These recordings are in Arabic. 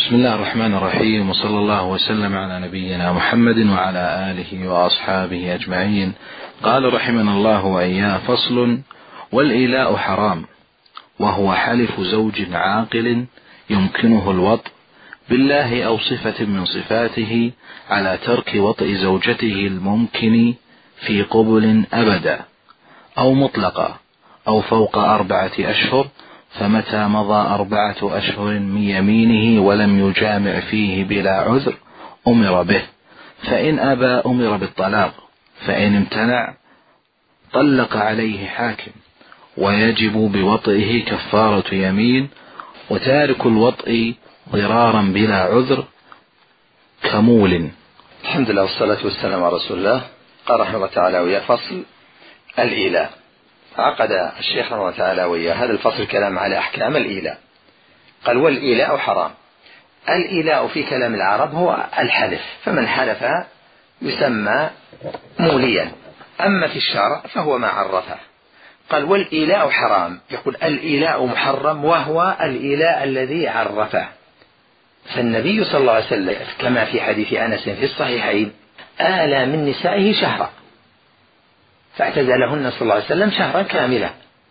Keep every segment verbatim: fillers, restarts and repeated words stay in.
بسم الله الرحمن الرحيم، وصلى الله وسلم على نبينا محمد وعلى آله وأصحابه أجمعين. قال رحمنا الله وإياه: فصل: والإيلاء حرام، وهو حلف زوج عاقل يمكنه الوطء بالله أو صفة من صفاته على ترك وطء زوجته الممكن في قبل أبدا أو مطلقة أو فوق أربعة أشهر، فمتى مضى أربعة أشهر من يمينه ولم يجامع فيه بلا عذر أمر به، فإن أبى أمر بالطلاق، فإن امتنع طلق عليه حاكم، ويجب بوطئه كفارة يمين، وتارك الوطء ضرارا بلا عذر كمول. الحمد لله والصلاة والسلام على رسول الله. قال رحمه الله تعالى: ويا فصل الإيلاء. عقد الشيخ رحمه الله تعالى ويا هذا الفصل كلام على أحكام الإيلاء. قال: والإيلاء حرام. الإيلاء في كلام العرب هو الحلف، فمن حلف يسمى موليا، أما في الشرع فهو ما عرفه. قال: والإيلاء حرام، يقول الإيلاء محرم، وهو الإيلاء الذي عرفه. فالنبي صلى الله عليه وسلم كما في حديث أنس في الصحيحين آلى من نسائه شهرا، فاعتزلهن صلى الله عليه وسلم شهرا كاملا،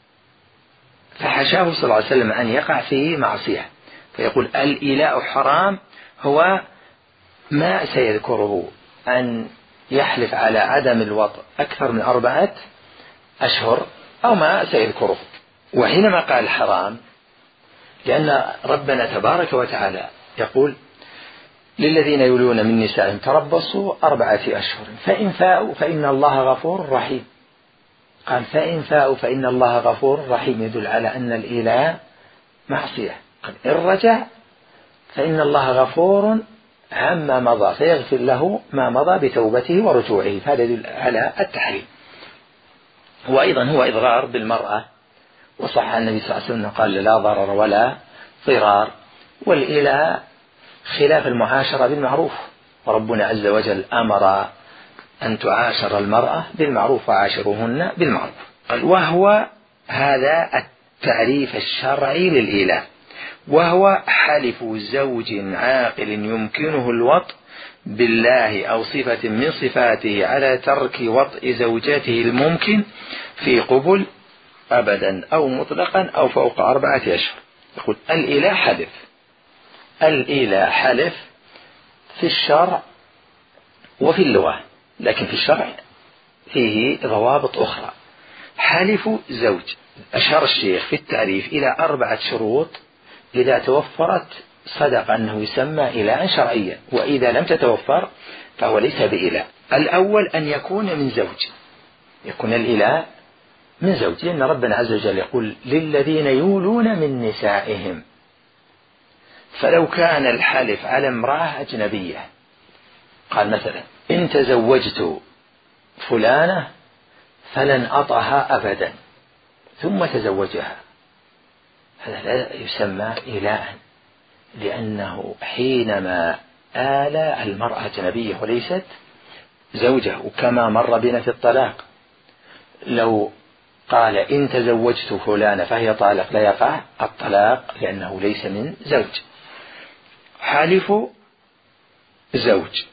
فحشاه صلى الله عليه وسلم أن يقع في معصية. فيقول الإيلاء حرام هو ما سيذكره، أن يحلف على عدم الوطء أكثر من أربعة أشهر أو ما سيذكره. وحينما قال حرام، لأن ربنا تبارك وتعالى يقول: للذين يولون من نسائهم تربصوا أربعة أشهر فإن فاءوا فإن الله غفور رحيم. قال: فإن فاءوا فإن الله غفور رحيم، يدل على أن الإيلاء معصية. قال: إن رجع فإن الله غفور عما مضى فيغفر له ما مضى بتوبته ورجوعه، فهذا يدل على التحريم. وأيضا هو إضرار بالمرأة، وصح النبي صلى الله عليه وسلم قال: لا ضرر ولا ضرار. والإيلاء خلاف المعاشرة بالمعروف، وربنا عز وجل أمر أن تعاشر المرأة بالمعروف وعاشروهن بالمعروف. وهو هذا التعريف الشرعي للإيلاء، وهو حلف زوج عاقل يمكنه الوطء بالله أو صفة من صفاته على ترك وطء زوجته الممكن في قبل أبدا أو مطلقا أو فوق أربعة أشهر. يقول الإيلاء حلف. الإيلاء حلف في الشرع وفي اللغة، لكن في الشرع فيه ضوابط أخرى. حلف زوج، أشار الشيخ في التعريف إلى أربعة شروط، إذا توفرت صدق أنه يسمى إيلاء شرعيا، وإذا لم تتوفر فهو ليس بإيلاء. الأول أن يكون من زوج، يكون الإيلاء من زوج، لأن ربنا عز وجل يقول: للذين يولون من نسائهم. فلو كان الحلف على امرأة أجنبية، قال مثلا: إن تزوجت فلانة فلن أطأها أبدا، ثم تزوجها، هذا لا يسمى إيلاء، لأنه حينما آلى المرأة أجنبية وليست زوجة. وكما مر بنا في الطلاق، لو قال إن تزوجت فلانة فهي طالق لا يقع الطلاق، لأنه ليس من زوج. حلف زوج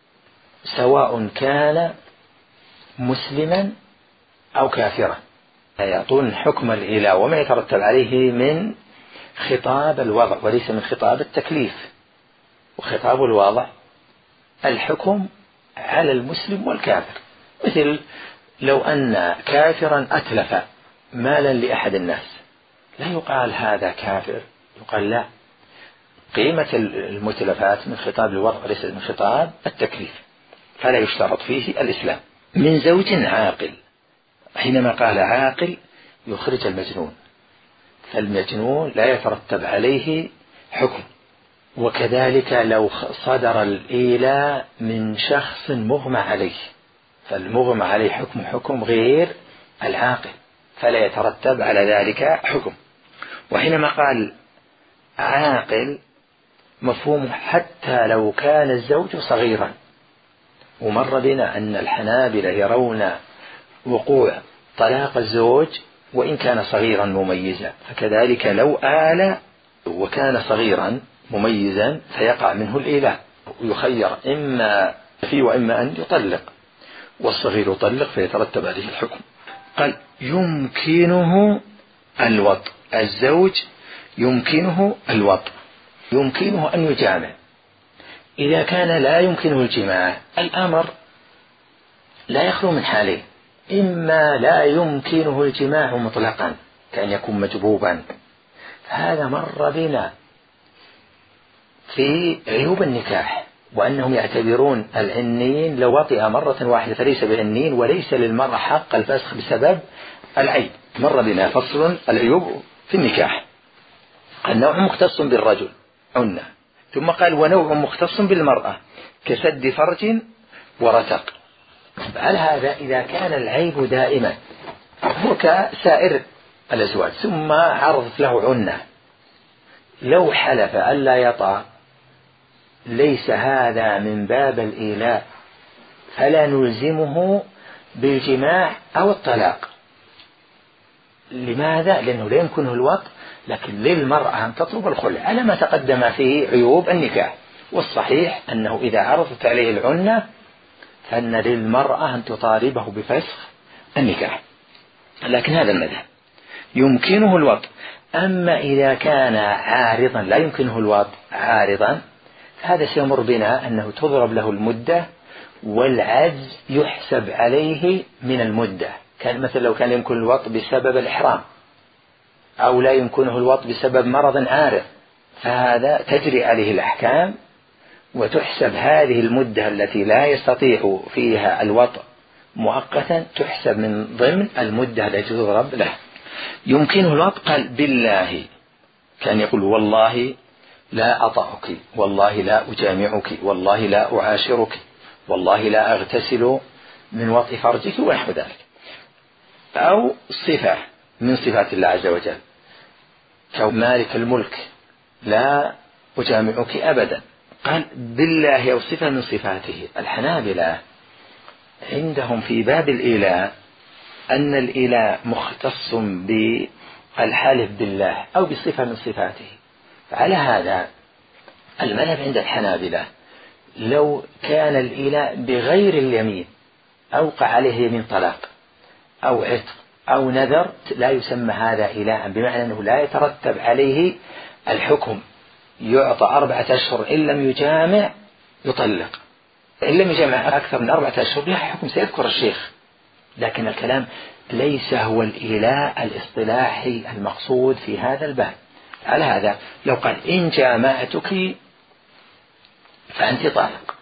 سواء كان مسلما أو كافرا، يعطون حكم الإيلاء وما يترتب عليه من خطاب الوضع وليس من خطاب التكليف. وخطاب الوضع الحكم على المسلم والكافر، مثل لو أن كافرا أتلف مالا لأحد الناس، لا يقال هذا كافر، يقال لا، قيمة المتلفات من خطاب الوضع وليس من خطاب التكليف، فلا يشترط فيه الإسلام. من زوج عاقل، حينما قال عاقل يخرج المجنون، فالمجنون لا يترتب عليه حكم. وكذلك لو صدر الإيلاء من شخص مغمى عليه، فالمغمى عليه حكم حكم غير العاقل، فلا يترتب على ذلك حكم. وحينما قال عاقل مفهوم حتى لو كان الزوج صغيرا، ومر بنا أن الحنابلة يرون وقوع طلاق الزوج وإن كان صغيرا مميزا، فكذلك لو آل وكان صغيرا مميزا فيقع منه الإيلاء، ويخير إما فيه وإما أن يطلق، والصغير يطلق فيترتب عليه الحكم. قال يمكنه الوطء، الزوج يمكنه الوطء، يمكنه أن يجامع. إذا كان لا يمكنه الجماع الأمر لا يخلو من حالين: إما لا يمكنه الجماع مطلقا كأن يكون مجبوبا، هذا مر بنا في عيوب النكاح، وأنهم يعتبرون العنين لو وطئ مرة واحدة فليس بعنين، وليس للمرأة حق الفسخ بسبب العيب. مر بنا فصل العيوب في النكاح. النوع مختص بالرجل عنة، ثم قال ونوع مختص بالمرأة كسد فرج ورتق. على هذا إذا كان العيب دائما هو كسائر الأزواج ثم عرضت له عنة، لو حلف ألا يطأ ليس هذا من باب الإيلاء، فلا نلزمه بالجماع أو الطلاق. لماذا؟ لأنه لا يمكنه الوطء، لكن للمرأة أن تطلب الخلع على ما تقدم فيه عيوب النكاح. والصحيح أنه إذا عرضت عليه العنة فإن للمرأة أن تطالبه بفسخ النكاح، لكن هذا المذهب يمكنه الوطء. أما إذا كان عارضا لا يمكنه الوطء عارضا، هذا سيمر بنا أنه تضرب له المدة، والعجز يحسب عليه من المدة. كان مثل لو كان يمكن الوطء بسبب الإحرام أو لا يمكنه الوطء بسبب مرض عارض، فهذا تجري عليه الأحكام وتحسب هذه المدة التي لا يستطيع فيها الوطء مؤقتا، تحسب من ضمن المدة التي تضرب له. يمكنه الوطء قال بالله، كان يقول والله لا أطأك، والله لا أجامعك، والله لا أعاشرك، والله لا أغتسل من وطء فرجك ونحو ذلك. أو صفة من صفات الله عز وجل كمالك الملك لا أجامعك أبدا. قال بالله أو صفة من صفاته. الحنابلة عندهم في باب الإيلاء أن الإيلاء مختص بالحلف بالله أو بصفة من صفاته. على هذا المذهب عند الحنابلة لو كان الإيلاء بغير اليمين أوقع عليه يمين طلاق أو عتق أو نذر لا يسمى هذا إيلاء، بمعنى أنه لا يترتب عليه الحكم. يعطى أربعة أشهر إن لم يجامع يطلق، إن لم يجامع أكثر من أربعة أشهر له حكم سيذكر الشيخ. لكن الكلام ليس هو الإيلاء الاصطلاحي المقصود في هذا الباب. على هذا لو قال إن جامعتك فأنت طالق،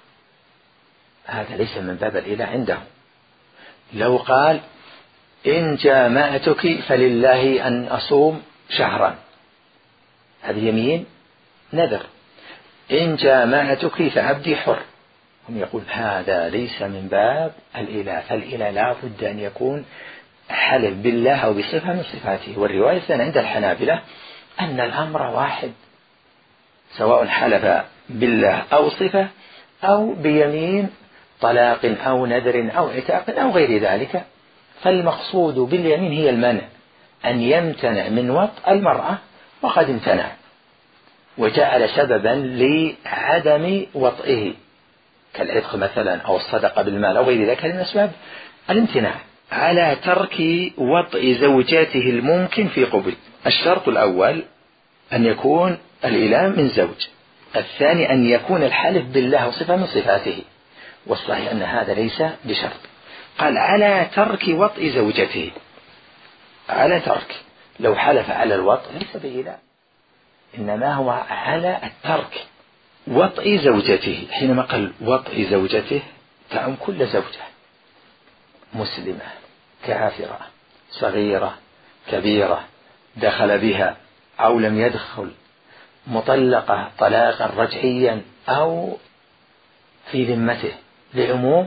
هذا ليس من باب الإيلاء عنده. لو قال إن جامعتك فلله أن أصوم شهرا، هذا يمين نذر. إن جامعتك فعبدي حر، هم يقول هذا ليس من باب الإيلاء. فالإيلاء لا بد أن يكون حلف بالله أو بصفة من صفاته. والرواية عند الحنابلة أن الأمر واحد، سواء حلف بالله أو صفة أو بيمين طلاق أو نذر أو عتاق أو غير ذلك. فالمقصود باليمين هي المنع، أن يمتنع من وطء المرأة وقد امتنع وجعل سببا لعدم وطئه كالعتق مثلا أو الصدقة بالمال أو غير ذلك من أسباب الامتناع. على ترك وطئ زوجاته الممكن في قبل. الشرط الأول أن يكون الإيلاء من زوج، الثاني أن يكون الحلف بالله وصفة من صفاته، والصحيح أن هذا ليس بشرط. قال على ترك وطئ زوجته، على ترك، لو حلف على الوطئ ليس بإيلاء، إنما هو على الترك. وطئ زوجته، حينما قال وطئ زوجته تعم كل زوجة، مسلمة كافرة صغيرة كبيرة، دخل بها أو لم يدخل، مطلقة طلاقا رجعيا أو في ذمته، لعموم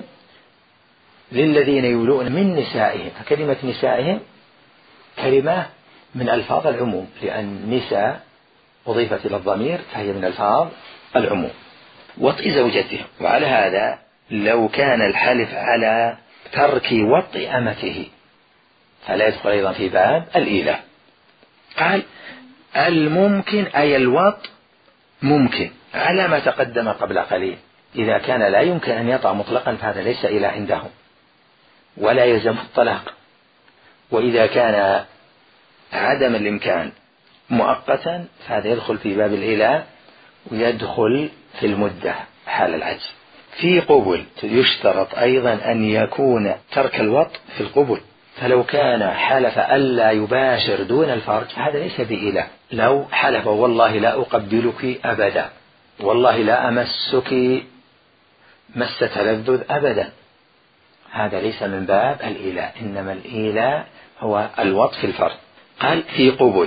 للذين يولون من نسائهم. فكلمة نسائهم كلمة من ألفاظ العموم، لأن نساء أضيفت إلى الضمير فهي من ألفاظ العموم. وطئ زوجته. وعلى هذا لو كان الحلف على ترك وطئ أمته فلا يدخل أيضا في باب الإيلاء. قال الممكن أي الوطئ ممكن على ما تقدم قبل قليل. إذا كان لا يمكن أن يطأ مطلقا فهذا ليس إلى عندهم ولا يلزم الطلاق. وإذا كان عدم الإمكان مؤقتا فهذا يدخل في باب الإله ويدخل في المدة حال العجز. في قبل يشترط أيضا أن يكون ترك الوطء في القبل، فلو كان حلف ألا يباشر دون الفرج هذا ليس بإله. لو حلف والله لا أقبلك أبدا، والله لا أمسك مسة تلذذ أبدا، هذا ليس من باب الإله، إنما الإله هو الوطء في الفرج. قال في قبل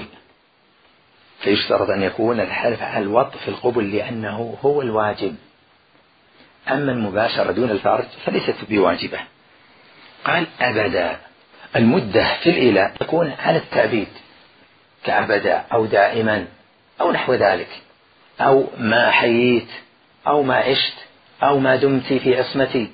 فيشترط أن يكون الحلف على الوطء في القبل لأنه هو الواجب، أما المباشرة دون الفرج فليست بواجبة. قال أبدا. المدة في الإله تكون على التأبيد كأبدا أو دائما أو نحو ذلك، أو ما حييت أو ما عشت أو ما دمت في عصمتي،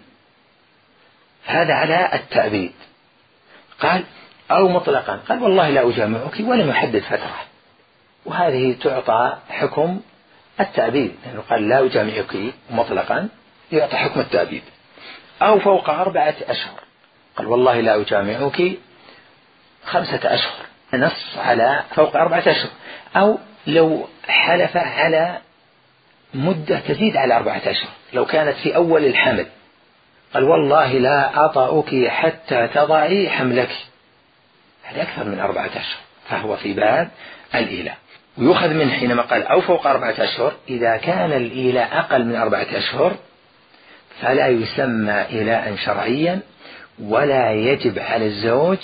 هذا على التأبيد. قال أو مطلقا، قال والله لا أجامعك ولم يحدد فترة، وهذه تعطى حكم التأبيد لأنه يعني قال لا أجامعك مطلقا يعطى حكم التأبيد. أو فوق أربعة أشهر، قال والله لا أجامعك خمسة أشهر، نص على فوق أربعة أشهر. أو لو حلف على مدة تزيد على أربعة أشهر، لو كانت في أول الحمل قال والله لا أطأك حتى تضعي حملك، هذا أكثر من أربعة أشهر فهو في باب الإيلاء. ويؤخذ من حينما قال أو فوق أربعة أشهر، إذا كان الإيلاء أقل من أربعة أشهر فلا يسمى إيلاء شرعيا ولا يجب على الزوج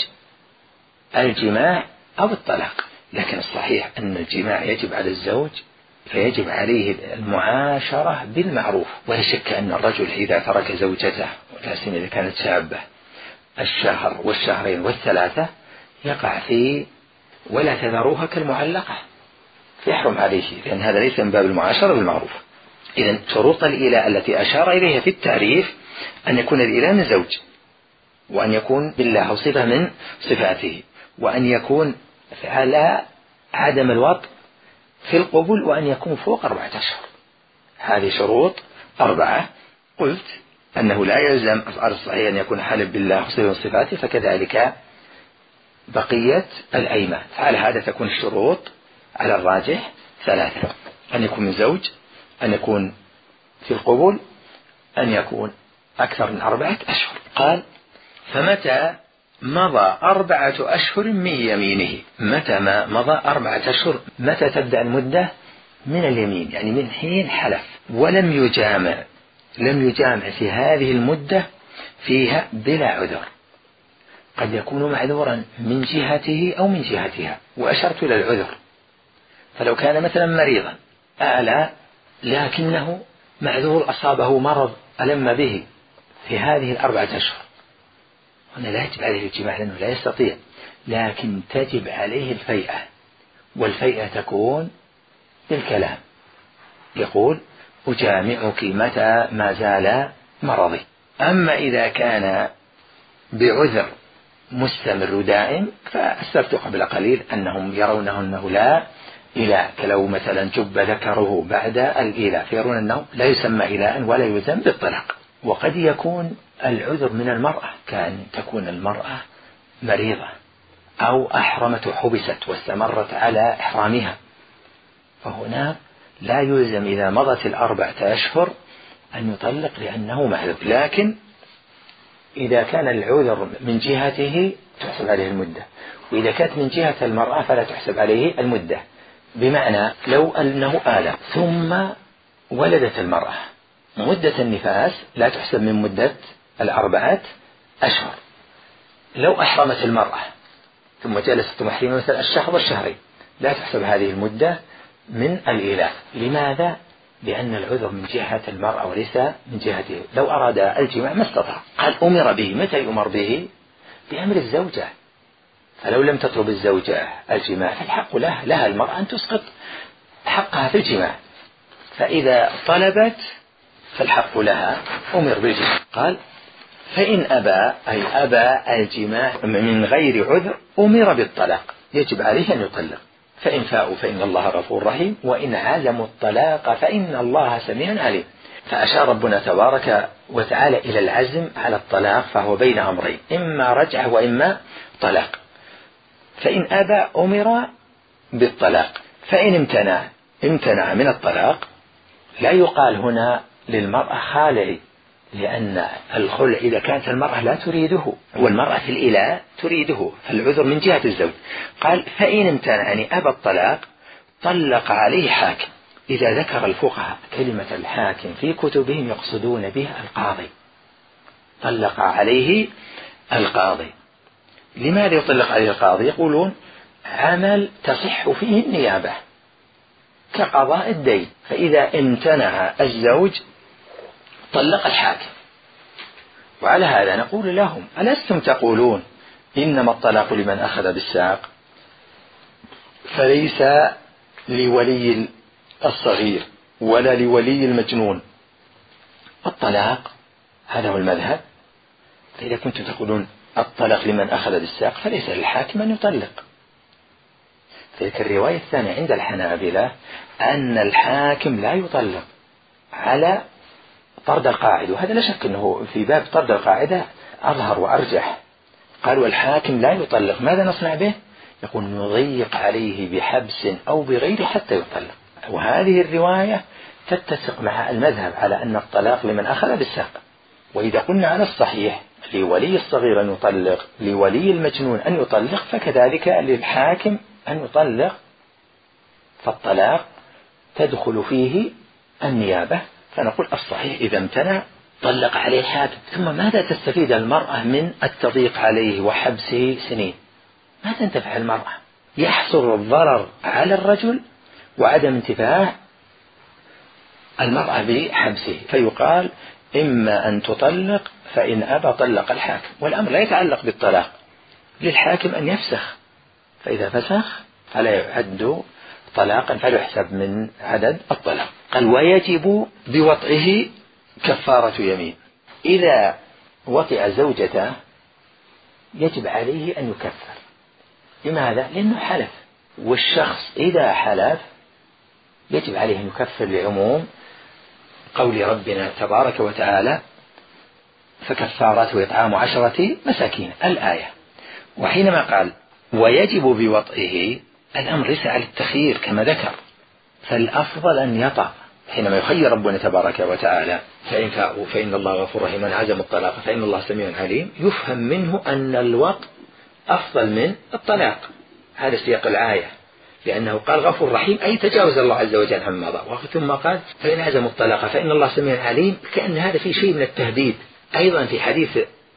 الجماع أو الطلاق. لكن الصحيح أن الجماع يجب على الزوج، فيجب عليه المعاشرة بالمعروف. ولا شك أن الرجل إذا ترك زوجته لا سيما إذا كانت شابة الشهر والشهرين والثلاثة يقع في ولا تذروها كالمعلقة، يحرم عليه، لأن هذا ليس من باب المعاشرة بالمعروف. إذن شروط الإيلاء التي أشار إليها في التعريف أن يكون الإيلاء من زوج، وأن يكون بالله صفة من صفاته، وأن يكون على عدم الوطء في القبول، وأن يكون فوق أربعة أشهر. هذه شروط أربعة. قلت أنه لا يلزم على الصحيح أن يكون حالف بالله صفة من صفاته، فكذلك بقية الأيمان. على هذا تكون الشروط على الراجح ثلاثة: أن يكون من زوج، أن يكون في القبول، أن يكون أكثر من أربعة أشهر. قال فمتى مضى أربعة أشهر من يمينه، متى ما مضى أربعة أشهر، متى تبدأ المدة؟ من اليمين، يعني من حين حلف ولم يجامع، لم يجامع في هذه المدة فيها بلا عذر، قد يكون معذورا من جهته أو من جهتها، وأشرت إلى العذر. فلو كان مثلا مريضا أعلى لكنه معذور أصابه مرض ألم به في هذه الأربعة أشهر، هنا لا يجب عليه الجماع لأنه لا يستطيع، لكن تجب عليه الفيئة، والفيئة تكون بالكلام، يقول أجامعك متى ما زال مرضي. أما إذا كان بعذر مستمر دائم فأسلفت قبل قليل أنهم يرونه أنه لا إله، كلو مثلا جب ذكره بعد الإله فيرون أنه لا يسمى إله ولا يلزم بالطلاق. وقد يكون العذر من المرأة، كان تكون المرأة مريضة أو أحرمت حبست واستمرت على إحرامها، فهنا لا يلزم إذا مضت الأربعة أشهر أن يطلق لأنه معذور. لكن إذا كان العذر من جهته تحسب عليه المدة، وإذا كانت من جهة المرأة فلا تحسب عليه المدة. بمعنى لو أنه آلة ثم ولدت المرأة، مدة النفاس لا تحسب من مدة الأربعة أشهر. لو أحرمت المرأة ثم جلست محرمة مثل الشهر والشهرين لا تحسب هذه المدة من الإله. لماذا؟ لأن العذر من جهة المرأة وليس من جهته. لو أراد الجماع ما استطاع. قال أمر به، متى يؤمر به؟ بأمر الزوجة، فلو لم تطلب الزوجة الجماع فالحق لها, لها المرأة أن تسقط حقها في الجماع، فإذا طلبت فالحق لها أمر بالجماع. قال فإن أبى، أي أبى الجماع من غير عذر، أمر بالطلاق، يجب عليه أن يطلق. فإن فاءوا فإن الله غفور رحيم، وإن عزموا الطلاق فإن الله سميع عليم. فأشار ربنا تبارك وتعالى إلى العزم على الطلاق، فهو بين أمرين، إما رجعة وإما طلاق. فإن أبى أمر بالطلاق، فإن امتنع امتنع من الطلاق. لا يقال هنا للمرأة خالعي، لأن الخلع إذا كانت المرأة لا تريده والمرأة في الإلاء تريده، فالعذر من جهة الزوج. قال فإن امتنع يعني أبى الطلاق طلق عليه حاكم. إذا ذكر الفقهاء كلمة الحاكم في كتبهم يقصدون به القاضي، طلق عليه القاضي. لماذا يطلق عليه القاضي؟ يقولون عمل تصح فيه النيابة كقضاء الدين، فإذا امتنع الزوج طلق الحاكم. وعلى هذا نقول لهم ألستم تقولون إنما الطلاق لمن أخذ بالساق، فليس لولي الصغير ولا لولي المجنون الطلاق؟ هذا هو المذهب. فإذا كنتم تقولون الطلاق لمن أخذ بالساق فليس للحاكم أن يطلق. تلك الرواية الثانية عند الحنابلة أن الحاكم لا يطلق على طرد القاعدة، وهذا لا شك أنه في باب طرد القاعدة أظهر وأرجح. قالوا الحاكم لا يطلق، ماذا نصنع به؟ يقول نضيق عليه بحبس أو بغيره حتى يطلق. وهذه الرواية تتسق مع المذهب على أن الطلاق لمن أخذ بالساق. وإذا قلنا على الصحيح لولي الصغير أن يطلق، لولي المجنون أن يطلق، فكذلك للحاكم أن يطلق، فالطلاق تدخل فيه النيابة. فنقول الصحيح إذا امتنع طلق عليه الحاكم. ثم ماذا تستفيد المرأة من التضييق عليه وحبسه سنين؟ ما تنتفع المرأة، يحصل الضرر على الرجل وعدم انتفاع المرأة بحبسه. فيقال إما أن تطلق، فإن أبى طلق الحاكم. والأمر لا يتعلق بالطلاق، للحاكم أن يفسخ، فإذا فسخ فلا يعد طلاقا فيحسب من عدد الطلاق. قال ويجب بوطئه كفارة يمين. إذا وطئ زوجته يجب عليه أن يكفر. لماذا؟ لأنه حلف، والشخص إذا حلف يجب عليه أن يكفر لعموم قول ربنا تبارك وتعالى فكفارته إطعام عشرة مساكين الآية. وحينما قال ويجب بوطئه الأمر ليس على التخيير كما ذكر، فالأفضل أن يطأ. حينما يخير ربنا تبارك وتعالى فإن فاءوا فإن الله غفور رحيم، من عزم الطلاق فإن الله سميع عليم، يفهم منه أن الوطء أفضل من الطلاق. هذا سياق الآية، لأنه قال غفور رحيم أي تجاوز الله عز وجل عما مضى، ثم قال فإن عزموا الطلاق فإن الله سميع عليم، كأن هذا في شيء من التهديد. أيضا في حديث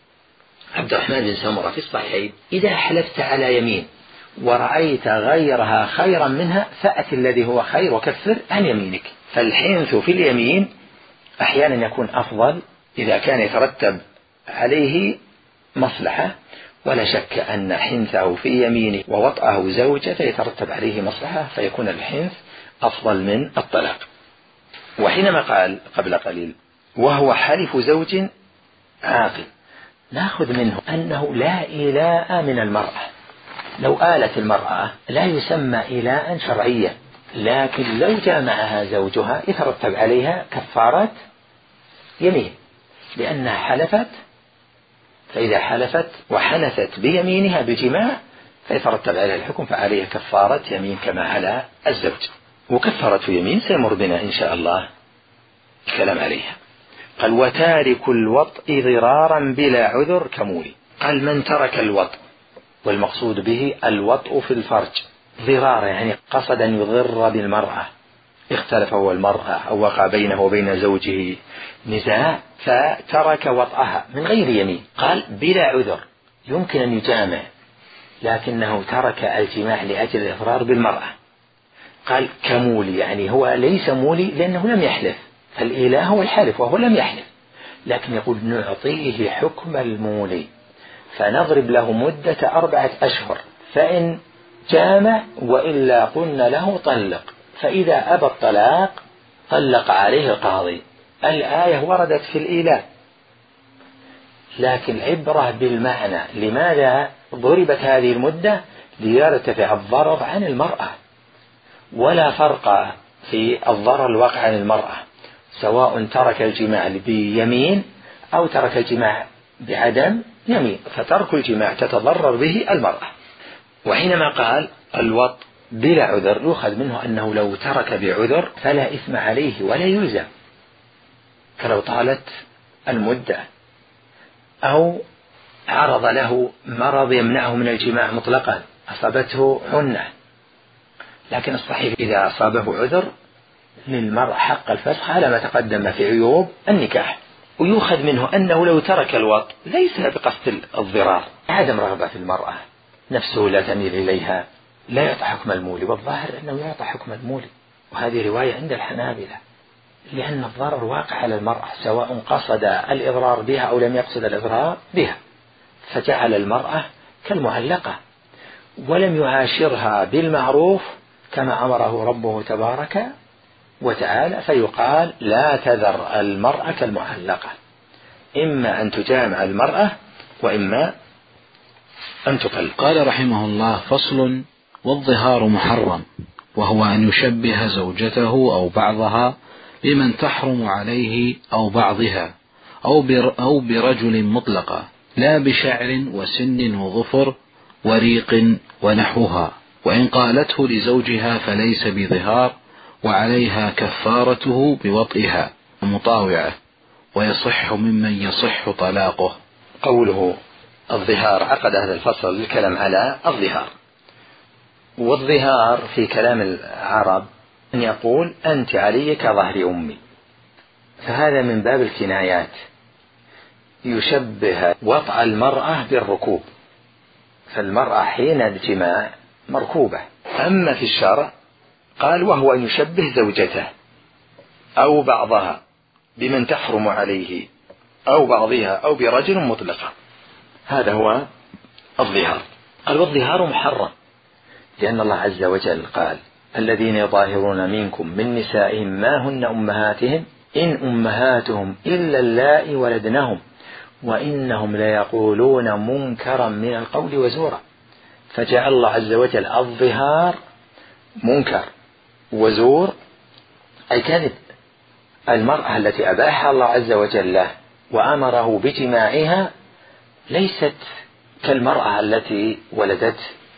عبد الرحمن بن سمرة في الصحيحين إذا حلفت على يمين ورأيت غيرها خيرا منها فأت الذي هو خير وكفر عن يمينك. فالحنث في اليمين أحيانا يكون أفضل إذا كان يترتب عليه مصلحة، ولا شك أن حنثه في يمينه ووطأه زوجته يترتب عليه مصلحة، فيكون الحنث أفضل من الطلاق. وحينما قال قبل قليل وهو حلف زوج عاقل، نأخذ منه أنه لا إيلاء من المرأة. لو آلت المرأة لا يسمى إيلاء شرعيا، لكن لو جامعها زوجها يترتب عليها كفارة يمين، لأنها حلفت، فإذا حلفت وحنثت بيمينها بجماع فيترتب عليها الحكم، فعليها كفارة يمين كما على الزوج. وكفارة يمين سيمر بنا إن شاء الله الكلام عليها. قال وتارك الوطء ضرارا بلا عذر كمولي. قال من ترك الوطء، والمقصود به الوطء في الفرج، ضرار يعني قصد أن يضر بالمرأة، اختلف هو المرأة أو وقع بينه وبين زوجه نزاع فترك وطئها من غير يمين، قال بلا عذر، يمكن أن يجامع لكنه ترك الجماع لأجل الإضرار بالمرأة. قال كمولي يعني هو ليس مولي لأنه لم يحلف، الإله هو الحلف وهو لم يحلف، لكن يقول نعطيه حكم المولي فنضرب له مدة أربعة أشهر، فإن جامع وإلا قلنا له طلق، فإذا أبى الطلاق طلق عليه القاضي. الآية وردت في الإيلاء، لكن عبرة بالمعنى. لماذا ضربت هذه المدة؟ ليرتفع الضرر عن المرأة، ولا فرق في الضرر الواقع عن المرأة، سواء ترك الجماع بيمين أو ترك الجماع بعدم يمين، فترك الجماع تتضرر به المرأة. وحينما قال الوط بلا عذر يؤخذ منه أنه لو ترك بعذر فلا إثم عليه ولا يلزم، فلو طالت المدة أو عرض له مرض يمنعه من الجماع مطلقا، أصابته حنة، لكن الصحيح إذا أصابه عذر للمرء حق الفسخ على ما تقدم في عيوب النكاح. ويؤخذ منه أنه لو ترك الوط ليس بقصد الضرار، عدم رغبة في المرأة، نفسه لا تميل إليها، لا يعطى حكم المولي، والظاهر أنه يعطى حكم المولي، وهذه رواية عند الحنابلة، لأن الضرر واقع على المرأة سواء قصد الإضرار بها أو لم يقصد الإضرار بها، فجعل المرأة كالمعلقة ولم يعاشرها بالمعروف كما أمره ربه تبارك وتعالى، فيقال لا تذر المرأة كالمعلقة، إما أن تجامع المرأة وإما أن تطلق. قال رحمه الله: فصل: والظهار محرم، وهو أن يشبه زوجته أو بعضها بمن تحرم عليه أو بعضها أو برجل مطلقة، لا بشعر وسن وظفر وريق ونحوها، وإن قالته لزوجها فليس بظهار، وعليها كفارته بوطئها مطاوعة، ويصح ممن يصح طلاقه. قوله الظهار عقد هذا الفصل للكلام على الظهار. والظهار في كلام العرب أن يقول أنت علي كظهر أمي، فهذا من باب الكنايات، يشبه وطأ المرأة بالركوب، فالمرأة حين الجماع مركوبة. أما في الشرع قال وهو أن يشبه زوجته أو بعضها بمن تحرم عليه أو بعضها أو برجل مطلقة، هذا هو الظهار. قال والظهار محرم، لأن الله عز وجل قال الذين يظاهرون منكم من نسائهم ما هن أمهاتهم إن أمهاتهم إلا اللائي ولدنهم وإنهم ليقولون منكرا من القول وزورا، فجعل الله عز وجل الظهار منكر وزور أي كذب. المرأة التي أباحها الله عز وجل له وأمره بجماعها ليست كالمرأة التي ولدت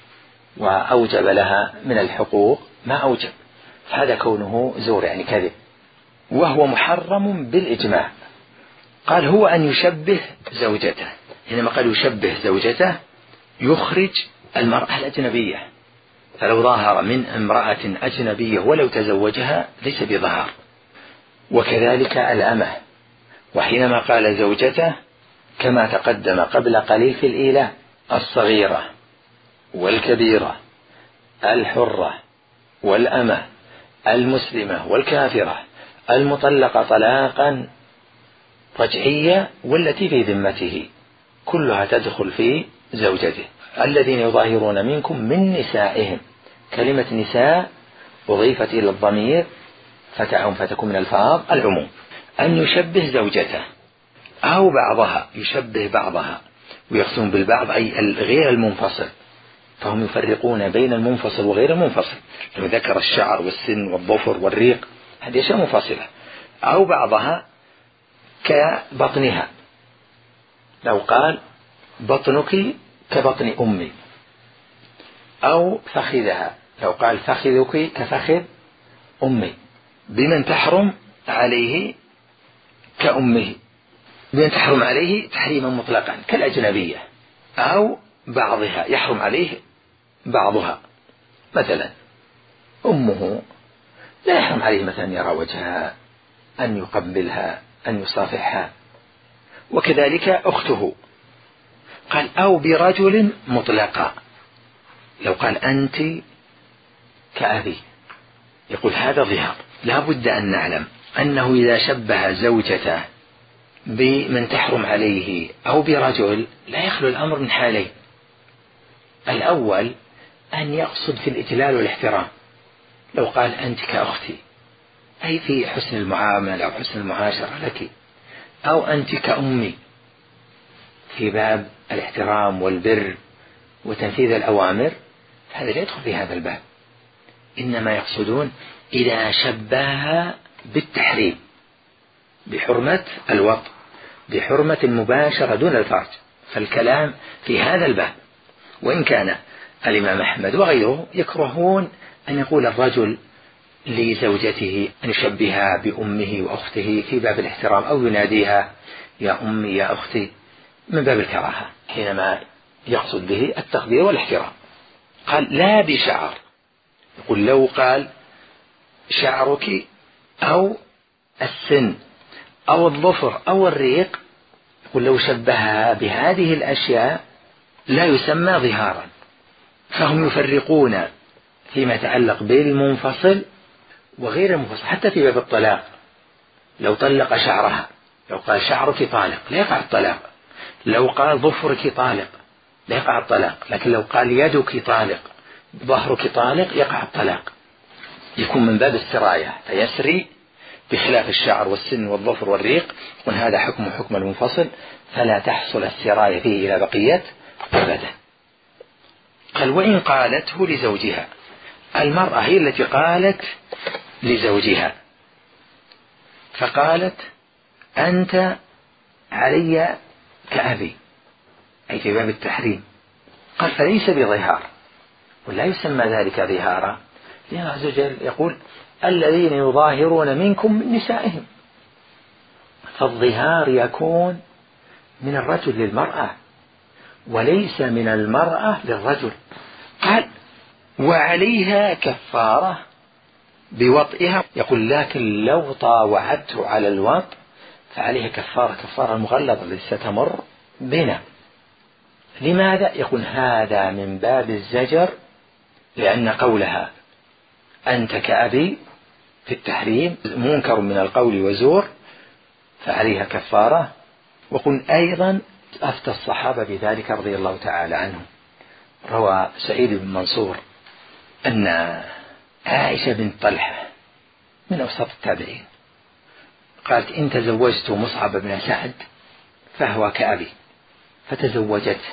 وأوجب لها من الحقوق ما أوجب، فهذا كونه زور يعني كذب، وهو محرم بالإجماع. قال هو أن يشبه زوجته، حينما قال يشبه زوجته يخرج المرأة الأجنبية، فلو ظاهر من امرأة أجنبية ولو تزوجها ليس بظهار، وكذلك الأمة. وحينما قال زوجته كما تقدم قبل قليل في الإيلاء الصغيرة والكبيرة الحرة والأمة المسلمة والكافرة المطلقة طلاقا رجعية والتي في ذمته كلها تدخل في زوجته. الذين يظاهرون منكم من نسائهم، كلمة نساء أضيفت إلى الضمير فتعهم فتكون من الفاظ العموم. أن يشبه زوجته أو بعضها، يشبه بعضها، ويقسم بالبعض أي غير المنفصل، فهم يفرقون بين المنفصل وغير المنفصل، لو ذكر الشعر والسن والظفر والريق هذه أشياء منفصلة. أو بعضها كبطنها، لو قال بطنك كبطن أمي، أو فخذها، لو قال فخذك كفخذ أمي، بمن تحرم عليه كأمه، بمن تحرم عليه تحريما مطلقا كالأجنبية، أو بعضها يحرم عليه بعضها، مثلا أمه لا يحرم عليه مثلا يرى وجهها، أن يقبلها، أن يصافحها، وكذلك أخته. قال أو برجل مطلقا، لو قال أنت كأبي، يقول هذا ظهار. لا بد أن نعلم أنه إذا شبه زوجته بمن تحرم عليه أو برجل لا يخلو الأمر من حالين: الأول أن يقصد في الإجلال والاحترام، لو قال أنت كأختي أي في حسن المعاملة وحسن المعاشرة لك، أو أنت كأمي في باب الاحترام والبر وتنفيذ الأوامر، هذا لا يدخل في هذا الباب. إنما يقصدون إذا شبهها بالتحريم، بحرمة الوطء، بحرمة المباشرة دون الفرج. فالكلام في هذا الباب. وإن كان الإمام أحمد وغيره يكرهون أن يقول الرجل لزوجته أن يشبهها بأمه وأخته في باب الاحترام، أو يناديها يا أمي يا أختي، من باب الكراهة، حينما يقصد به التقدير والاحترام. قال لا بشعر، يقول لو قال شعرك أو السن أو الظفر أو الريق، يقول لو شبهها بهذه الأشياء لا يسمى ظهارا. فهم يفرقون فيما يتعلق بالمنفصل وغير المنفصل. حتى في باب الطلاق، لو طلق شعرها، لو قال شعرك طالق لا يقع الطلاق، لو قال ظفرك طالق لا يقع الطلاق، لكن لو قال يدك طالق ظهرك طالق يقع الطلاق، يكون من باب السراية فيسري، بخلاف الشعر والسن والظفر والريق، وهذا حكم حكم المنفصل فلا تحصل السراية فيه إلى بقية أبدا. قال وإن قالته لزوجها، المرأة هي التي قالت لزوجها، فقالت أنت علي كأبي، أي في باب التحريم. قال فليس بظهار، ولا يسمى ذلك ظهارا، لأن الله عز وجل يقول الذين يظاهرون منكم من نسائهم، فالظهار يكون من الرجل للمرأة وليس من المرأة للرجل. قال وعليها كفارة بوطئها، يقول لكن لو طاوعته على الوطء فعليها كفارة، كفارة المغلظة التي ستمر بنا. لماذا؟ يقول هذا من باب الزجر، لأن قولها أنت كأبي في التحريم منكر من القول وزور، فعليها كفارة. وقل أيضا أفتى الصحابة بذلك رضي الله تعالى عنهم. روى سعيد بن منصور أن عائشة بنت طلحة من أوسط التابعين قالت إن تزوجت مصعب بن سعد فهو كأبي، فتزوجته،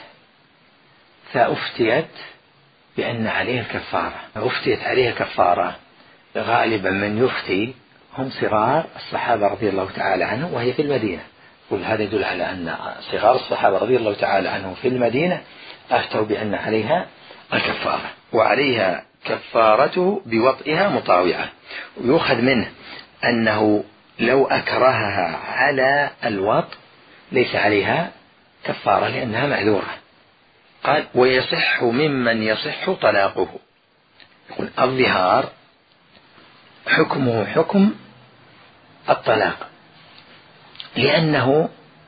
فأفتيت بأن عليه الكفارة، أفتيت عليها كفارة. غالبا من يفتي هم صغار الصحابة رضي الله تعالى عنهم وهي في المدينة، وهذا يدل على أن صغار الصحابة رضي الله تعالى عنهم في المدينة أفتوا بأن عليها الكفارة، وعليها كفارته بوطئها مطاوعة. ويؤخذ منه أنه لو أكرهها على الوطء ليس عليها كفارة لأنها معذورة. قال ويصح ممن يصح طلاقه، يقول الظهار حكمه حكم الطلاق، لأنه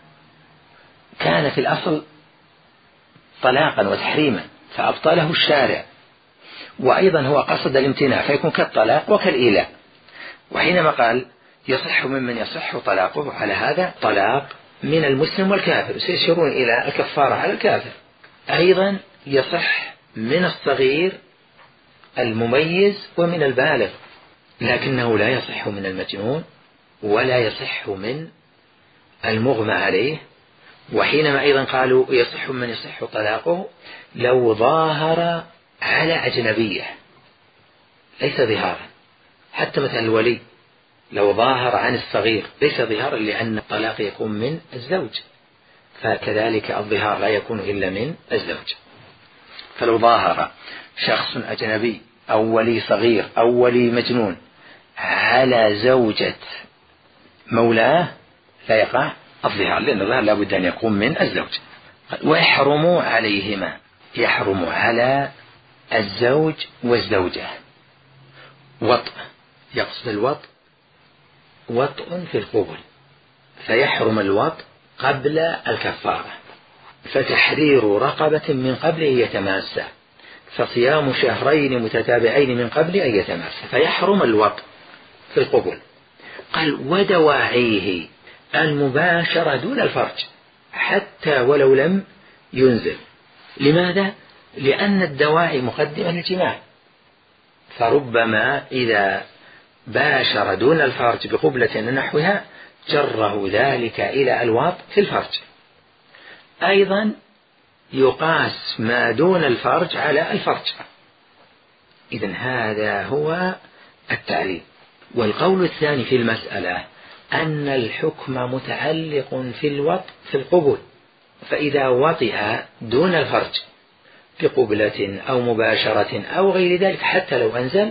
كان في الأصل طلاقا وتحريما فأبطله الشارع، وأيضا هو قصد الامتناع فيكون كالطلاق وكالإيلاء. وحينما قال يصح ممن يصح طلاقه، على هذا طلاق من المسلم والكافر، سيشيرون إلى الكفارة على الكافر. أيضا يصح من الصغير المميز ومن البالغ، لكنه لا يصح من المجنون ولا يصح من المغمى عليه. وحينما أيضا قالوا يصح من يصح طلاقه لو ظاهر على أجنبية ليس ظهارا، حتى مثل الولي لو ظاهر عن الصغير ليس ظهارا، لأن الطلاق يكون من الزوج، فكذلك الظهار لا يكون إلا من الزوج. فلو ظاهر شخص أجنبي أو ولي صغير أو ولي مجنون على زوجة مولاه لا يقع الظهار، لأن الظهار لا بد أن يكون من الزوج. ويحرم عليهما، يحرم على الزوج والزوجة وطء، يقصد الوطء وطء في القبل، فيحرم الوطء قبل الكفارة، فتحرير رقبة من قبل أن يتماسى، فصيام شهرين متتابعين من قبل أن يتماسى، فيحرم الوطء في القبل. قال ودواعيه المباشرة دون الفرج حتى ولو لم ينزل. لماذا؟ لأن الدواعي مقدمة للجماع، فربما إذا باشر دون الفرج بقبلة نحوها جره ذلك إلى الوطء في الفرج. أيضا يقاس ما دون الفرج على الفرج، إذن هذا هو التعليل. والقول الثاني في المسألة أن الحكم متعلق في الوطء في القبول، فإذا وطئ دون الفرج بقبلة أو مباشرة أو غير ذلك حتى لو أنزل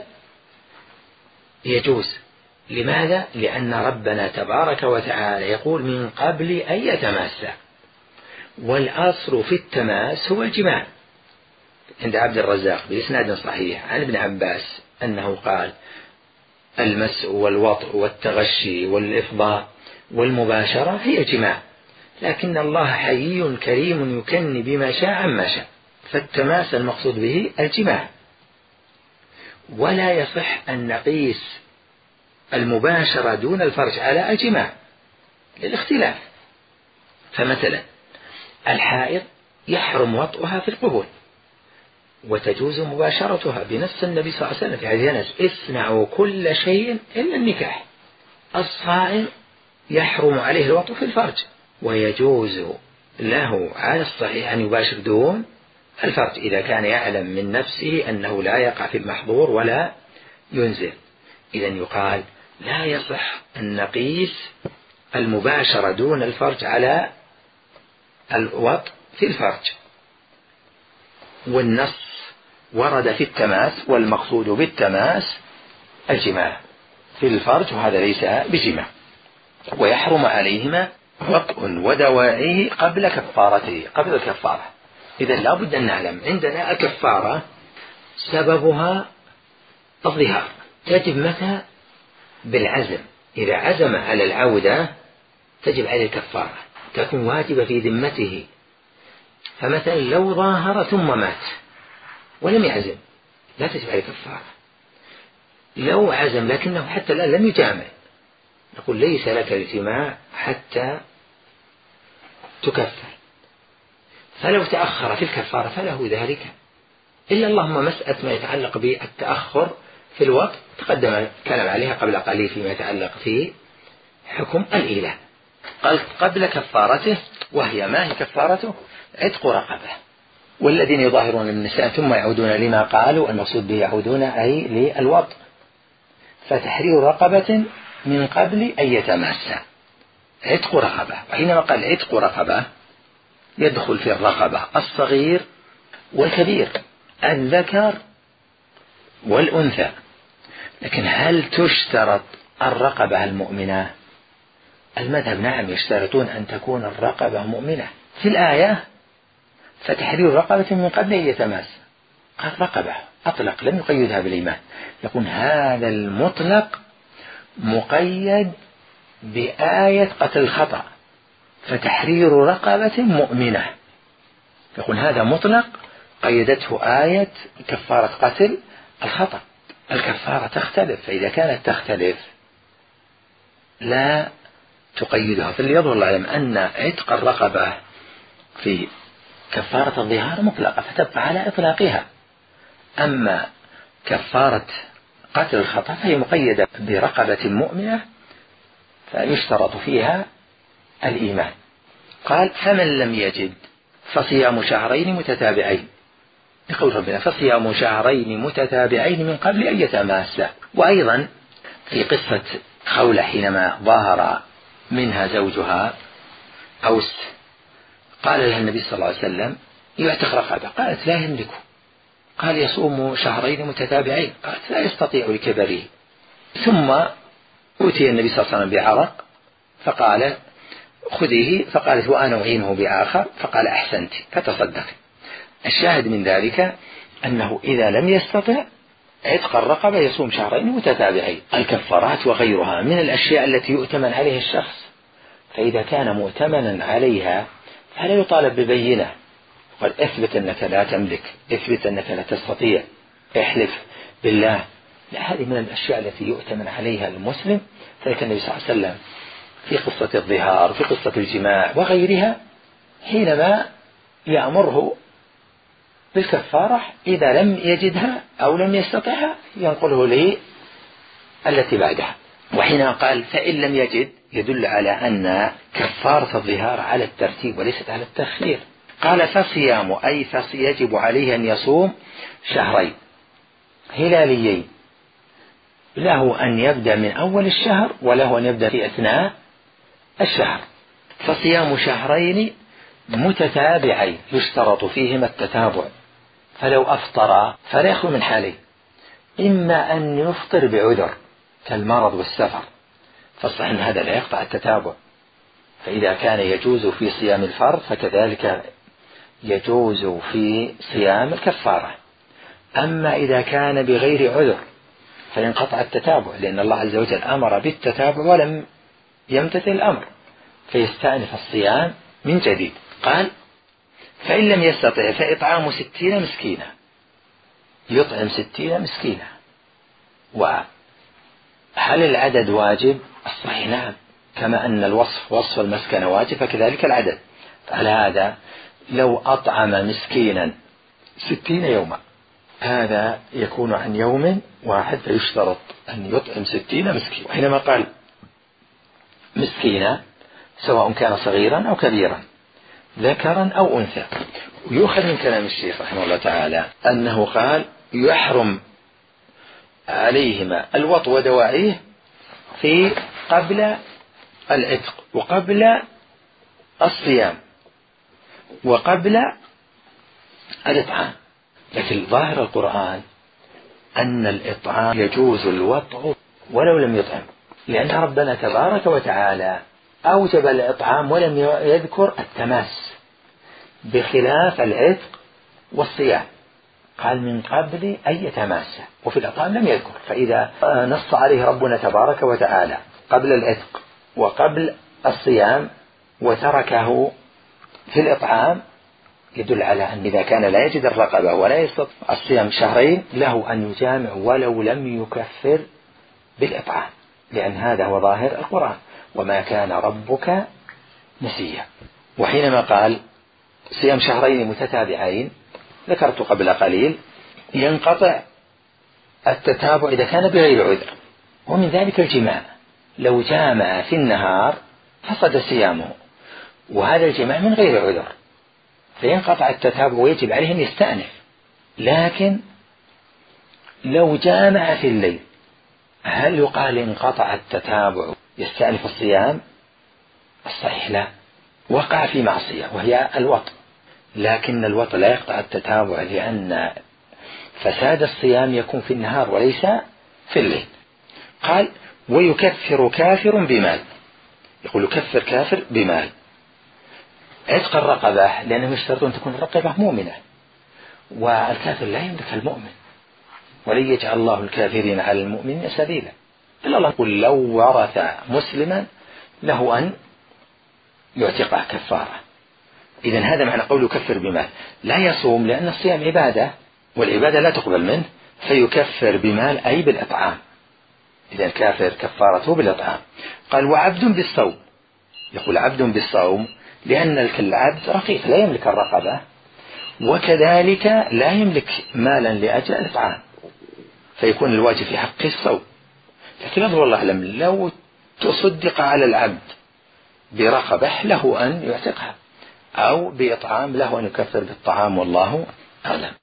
يجوز. لماذا؟ لأن ربنا تبارك وتعالى يقول من قبل أن يتماس، والأصل في التماس هو الجماع. عند عبد الرزاق بإسناد صحيح عن ابن عباس أنه قال المس والوطء والتغشي والإفضاء والمباشرة هي جماع، لكن الله حيي كريم يكن بما شاء عما شاء، فالتماس المقصود به الجماع. ولا يصح أن نقيس المباشرة دون الفرج على الجماع للاختلاف. فمثلا الحائض يحرم وطئها في القبول وتجوز مباشرتها بنص النبي صلى الله عليه وسلم في حديث أنس اصنعوا كل شيء إلا النكاح. الصائم يحرم عليه الوطء في الفرج ويجوز له على الصحيح أن يباشر دون الفرج إذا كان يعلم من نفسه أنه لا يقع في المحظور ولا ينزل. إذن يقال لا يصح أن نقيس المباشرة دون الفرج على الوطء في الفرج. والنص ورد في التماس، والمقصود بالتماس الجماع في الفرج، وهذا ليس بجماع. ويحرم عليهما وطء ودواعيه قبل كفارته قبل الكفارة. إذا لا بد أن نعلم عندنا الكفارة سببها الظهار، تجب متى؟ بالعزم. إذا عزم على العودة تجب عليه الكفارة، تكون واجبة في ذمته. فمثلا لو ظاهر ثم مات ولم يعزم لا تجب عليه كفارة. لو عزم لكنه حتى الآن لم يجامع نقول ليس لك الجماع حتى تكفر. فلو تأخر في الكفارة فله ذلك، إلا اللهم مسألة ما يتعلق بالتأخر في الوقت تقدم الكلام عليها قبل قليل فيما يتعلق في حكم الإيلاء. قال قبل كفارته، وهي ما هي كفارته؟ عتق رقبة. والذين يظاهرون من النساء ثم يعودون لما قالوا المقصود به يعودون أي للوطء، فتحرير رقبة من قبل أن يتماسى عتق رقبة. وحينما قال عتق رقبة يدخل في الرقبة الصغير والكبير، الذكر والأنثى. لكن هل تشترط الرقبة المؤمنة؟ المذهب نعم يشترطون أن تكون الرقبة مؤمنة. في الآية فتحرير رقبة من قبل أن يتماسى، قال رقبة أطلق لم يقيدها بالإيمان. يكون هذا المطلق مقيد بآية قتل الخطأ، فتحرير رقبة مؤمنة. يكون هذا مطلق قيدته آية كفارة قتل الخطأ. الكفارة تختلف، فإذا كانت تختلف لا تقيدها. فليظهر العلم أن عتق الرقبة في كفارة الظهار مطلقة فتبقى على إطلاقها، أما كفارة قتل الخطأ فهي مقيدة برقبة مؤمنة فيشترط فيها الإيمان. قال فمن لم يجد فصيام شهرين متتابعين، يقول ربنا فصيام شهرين متتابعين من قبل أن يتماسى. وأيضا في قصة خولة حينما ظاهر منها زوجها أوس قال لها النبي صلى الله عليه وسلم يعتق رقبة، قالت لا يملكه. قال يصوم شهرين متتابعين، قالت لا يستطيع لكبره. ثم أوتي النبي صلى الله عليه وسلم بعرق فقال خذيه، فقالت وأنا أعينه بآخر، فقال أحسنت فتصدق. الشاهد من ذلك أنه إذا لم يستطع عتق الرقبة يصوم شهرين متتابعين. الكفارات وغيرها من الأشياء التي يؤتمن عليها الشخص، فإذا كان مؤتمنا عليها فلا يطالب ببينة، قال اثبت أنك لا تملك، اثبت أنك لا تستطيع، احلف بالله. لا، هذه من الأشياء التي يؤتمن عليها المسلم. فلك النبي صلى الله عليه وسلم في قصة الظهار في قصة الجماع وغيرها حينما يأمره بالكفارة إذا لم يجدها أو لم يستطعها ينقله لي التي بعدها. وحينما قال فإن لم يجد يدل على أن كفارة الظهار على الترتيب وليست على التخيير. قال فصيام أي فيجب عليه أن يصوم شهرين. هلاليين له أن يبدأ من أول الشهر وله أن يبدأ في أثناء الشهر، فصيام شهرين متتابعين يشترط فيهما التتابع، فلو أفطر فلا يخلو من حالين: إما أن يفطر بعذر كالمرض والسفر، فالصحيح أن هذا لا يقطع التتابع، فإذا كان يجوز في صيام الفرض فكذلك يجوز في صيام الكفارة. أما إذا كان بغير عذر فينقطع التتابع، لأن الله عز وجل أمر بالتتابع ولم يمتثل الأمر، فيستأنف الصيام من جديد. قال: فإن لم يستطع فإطعام ستين مسكينة، يطعم ستين مسكينة. وهل العدد واجب؟ الصحيح نعم، كما أن الوصف وصف المسكنة واجب فكذلك العدد. فعلى هذا لو أطعم مسكينا ستين يوما هذا يكون عن يوم واحد، فيشترط أن يطعم ستين مسكين. وحينما قال مسكينة سواء كان صغيرا أو كبيرا ذكرا أو أنثى. ويؤخذ من كلام الشيخ رحمه الله تعالى أنه قال: يحرم عليهما الوط ودواعيه في قبل العتق وقبل الصيام وقبل الإطعام. لكن ظاهر القرآن أن الإطعام يجوز الوطء ولو لم يطعم، لأن ربنا تبارك وتعالى أوجب الإطعام ولم يذكر التماس، بخلاف العتق والصيام قال من قبل أن يتماس، وفي الإطعام لم يذكر. فإذا نص عليه ربنا تبارك وتعالى قبل العتق وقبل الصيام وتركه في الإطعام يدل على أن إذا كان لا يجد الرقبة ولا يستطيع الصيام شهرين له أن يجامع ولو لم يكفر بالإطعام، لأن هذا هو ظاهر القرآن: وما كان ربك نسيا. وحينما قال صيام شهرين متتابعين ذكرت قبل قليل ينقطع التتابع إذا كان بغير عذر، ومن ذلك الجماع. لو جامع في النهار فسد صيامه، وهذا الجماع من غير عذر فينقطع التتابع ويجب عليه أن يستأنف. لكن لو جامع في الليل هل يقال انقطع التتابع يستأنف الصيام؟ الصحيح لا، وقع في معصية وهي الوطء، لكن الوطء لا يقطع التتابع لأن فساد الصيام يكون في النهار وليس في الليل. قال: ويكفر كافر بمال، يقول يكفر كافر بمال. عتق الرقبة لأنهم يشترطون أن تكون الرقبة مؤمنة، والكافر لا يملك المؤمن، ولن يجعل الله الكافرين على المؤمنين سبيلا. إلا الله يقول: لو ورث مسلما له أن يعتقه كفارة. إذن هذا معنى قول يكفر بمال. لا يصوم لأن الصيام عبادة والعبادة لا تقبل منه، فيكفر بمال أي بالإطعام. إذن كافر كفارته بالإطعام. قال: وعبد بالصوم، يقول عبد بالصوم لأن العبد رقيق لا يملك الرقبة، وكذلك لا يملك مالا لأجل الإطعام، فيكون الواجب في حقه الصوم. لكن أظهر الله أعلم لو تصدق على العبد برقبة له أن يعتقها، أو بإطعام له أن يكفر بالطعام، والله أعلم.